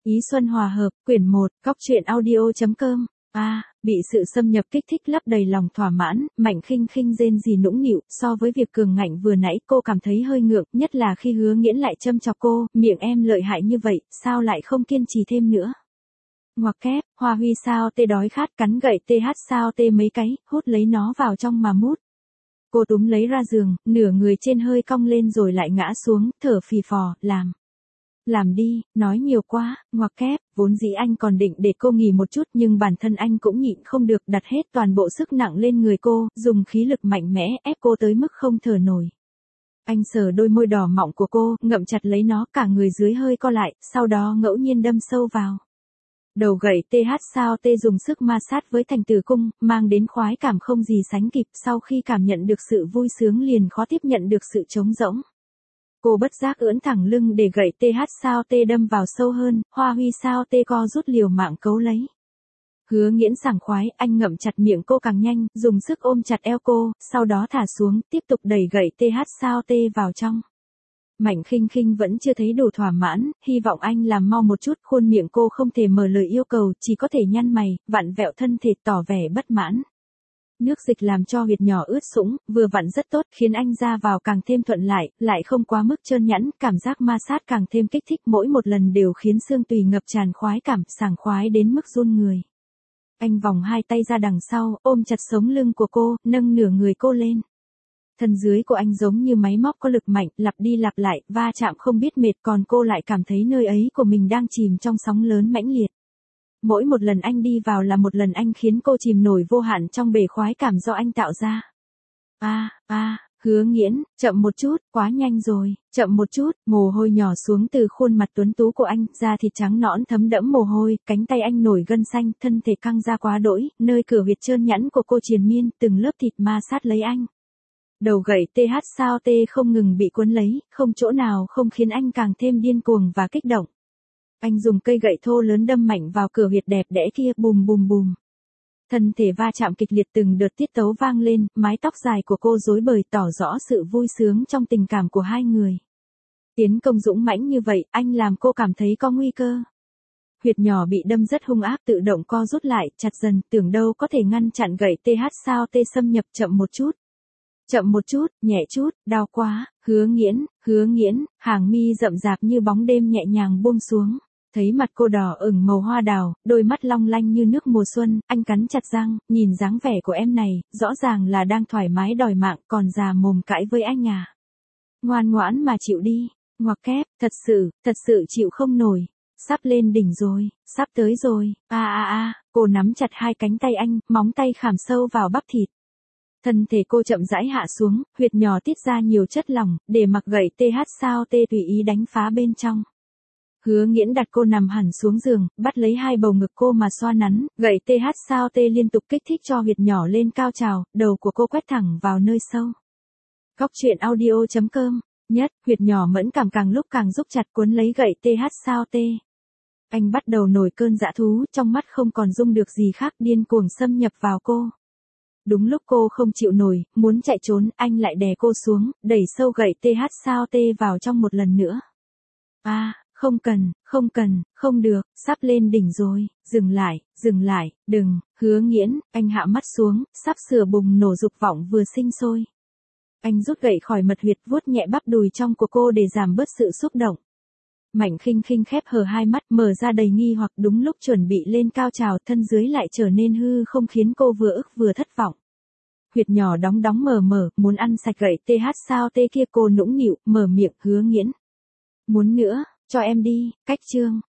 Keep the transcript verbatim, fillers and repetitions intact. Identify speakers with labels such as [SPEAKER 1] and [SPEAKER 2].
[SPEAKER 1] Ý Xuân Hòa Hợp, quyển một, Cóc truyện audio.com. A, à, bị sự xâm nhập kích thích lấp đầy lòng thỏa mãn, Mạnh Khinh Khinh rên rỉ nũng nịu, so với việc cường ngạnh vừa nãy cô cảm thấy hơi ngượng, nhất là khi Hứa Nghiễn lại châm chọc cô, miệng em lợi hại như vậy, sao lại không kiên trì thêm nữa. Ngoặc kép, Hoa Huy sao tê đói khát cắn gậy tê hát sao tê mấy cái, hút lấy nó vào trong mà mút. Cô túm lấy ra giường, nửa người trên hơi cong lên rồi lại ngã xuống, thở phì phò, làm. Làm đi, nói nhiều quá, ngoặc kép, vốn dĩ anh còn định để cô nghỉ một chút nhưng bản thân anh cũng nhịn không được đặt hết toàn bộ sức nặng lên người cô, dùng khí lực mạnh mẽ ép cô tới mức không thở nổi. Anh sờ đôi môi đỏ mọng của cô, ngậm chặt lấy nó cả người dưới hơi co lại, sau đó ngẫu nhiên đâm sâu vào. Đầu gậy tê hát sao tê dùng sức ma sát với thành tử cung, mang đến khoái cảm không gì sánh kịp, sau khi cảm nhận được sự vui sướng liền khó tiếp nhận được sự trống rỗng. Cô bất giác ưỡn thẳng lưng để gậy tê hát sao tê đâm vào sâu hơn, Hoa Huy sao tê co rút liều mạng cấu lấy. Hứa Nghiễn sảng khoái, anh ngậm chặt miệng cô càng nhanh, dùng sức ôm chặt eo cô, sau đó thả xuống, tiếp tục đẩy gậy tê hát sao tê vào trong. Mạnh Khinh Khinh vẫn chưa thấy đủ thỏa mãn, hy vọng anh làm mau một chút, khuôn miệng cô không thể mở lời yêu cầu, chỉ có thể nhăn mày, vặn vẹo thân thể tỏ vẻ bất mãn. Nước dịch làm cho huyệt nhỏ ướt sũng, vừa vặn rất tốt, khiến anh ra vào càng thêm thuận lại, lại không quá mức trơn nhẵn, cảm giác ma sát càng thêm kích thích, mỗi một lần đều khiến xương tùy ngập tràn khoái cảm, sảng khoái đến mức run người. Anh vòng hai tay ra đằng sau, ôm chặt sống lưng của cô, nâng nửa người cô lên. Thân dưới của anh giống như máy móc có lực mạnh, lặp đi lặp lại, va chạm không biết mệt, còn cô lại cảm thấy nơi ấy của mình đang chìm trong sóng lớn mãnh liệt. Mỗi một lần anh đi vào là một lần anh khiến cô chìm nổi vô hạn trong bể khoái cảm do anh tạo ra. A, à, a, à, Hứa Nghiễn, chậm một chút, quá nhanh rồi, chậm một chút, mồ hôi nhỏ xuống từ khuôn mặt tuấn tú của anh, da thịt trắng nõn thấm đẫm mồ hôi, cánh tay anh nổi gân xanh, thân thể căng ra quá đỗi, nơi cửa huyệt trơn nhẵn của cô triền miên, từng lớp thịt ma sát lấy anh. Đầu gậy tê hát sao tê không ngừng bị cuốn lấy, không chỗ nào không khiến anh càng thêm điên cuồng và kích động. Anh dùng cây gậy thô lớn đâm mạnh vào cửa huyệt đẹp đẽ kia, bùm bùm bùm. Thân thể va chạm kịch liệt, từng đợt tiết tấu vang lên, mái tóc dài của cô rối bời tỏ rõ sự vui sướng trong tình cảm của hai người. Tiến công dũng mãnh như vậy, anh làm cô cảm thấy có nguy cơ. Huyệt nhỏ bị đâm rất hung ác tự động co rút lại, chặt dần, tưởng đâu có thể ngăn chặn gậy tê hát sao tê xâm nhập, chậm một chút. Chậm một chút, nhẹ chút, đau quá, Hứa Nghiễn, Hứa Nghiễn, hàng mi rậm rạp như bóng đêm nhẹ nhàng buông xuống. Thấy mặt cô đỏ ửng màu hoa đào, đôi mắt long lanh như nước mùa xuân, anh cắn chặt răng, nhìn dáng vẻ của em này, rõ ràng là đang thoải mái đòi mạng, còn già mồm cãi với anh à. Ngoan ngoãn mà chịu đi, ngoặc kép, thật sự, thật sự chịu không nổi, sắp lên đỉnh rồi, sắp tới rồi, a a a, cô nắm chặt hai cánh tay anh, móng tay khảm sâu vào bắp thịt. Thân thể cô chậm rãi hạ xuống, huyệt nhỏ tiết ra nhiều chất lỏng, để mặc gậy tê hát sao tê tùy ý đánh phá bên trong. Hứa Nghiễn đặt cô nằm hẳn xuống giường, bắt lấy hai bầu ngực cô mà xoa nắn, gậy tê hát sao tê liên tục kích thích cho huyệt nhỏ lên cao trào, đầu của cô quét thẳng vào nơi sâu. Cóc truyện audio.com, nhất, huyệt nhỏ mẫn cảm càng lúc càng rúc chặt cuốn lấy gậy tê hát sao tê. Anh bắt đầu nổi cơn dã thú, trong mắt không còn dung được gì khác, điên cuồng xâm nhập vào cô. Đúng lúc cô không chịu nổi, muốn chạy trốn, anh lại đè cô xuống, đẩy sâu gậy tê hát sao tê vào trong một lần nữa. A, à, không cần, không cần, không được, sắp lên đỉnh rồi, dừng lại, dừng lại, đừng, Hứa Nghiễn, anh hạ mắt xuống, sắp sửa bùng nổ dục vọng vừa sinh sôi. Anh rút gậy khỏi mật huyệt, vuốt nhẹ bắp đùi trong của cô để giảm bớt sự xúc động. Mạnh Khinh Khinh khép hờ hai mắt, mở ra đầy nghi hoặc, đúng lúc chuẩn bị lên cao trào, thân dưới lại trở nên hư không, khiến cô vừa ức vừa thất vọng. Huyệt nhỏ đóng đóng mở mở, muốn ăn sạch gậy tê hát sao tê kia, cô nũng nịu, mở miệng, Hứa Nghiễn. Muốn nữa, cho em đi, cách chương.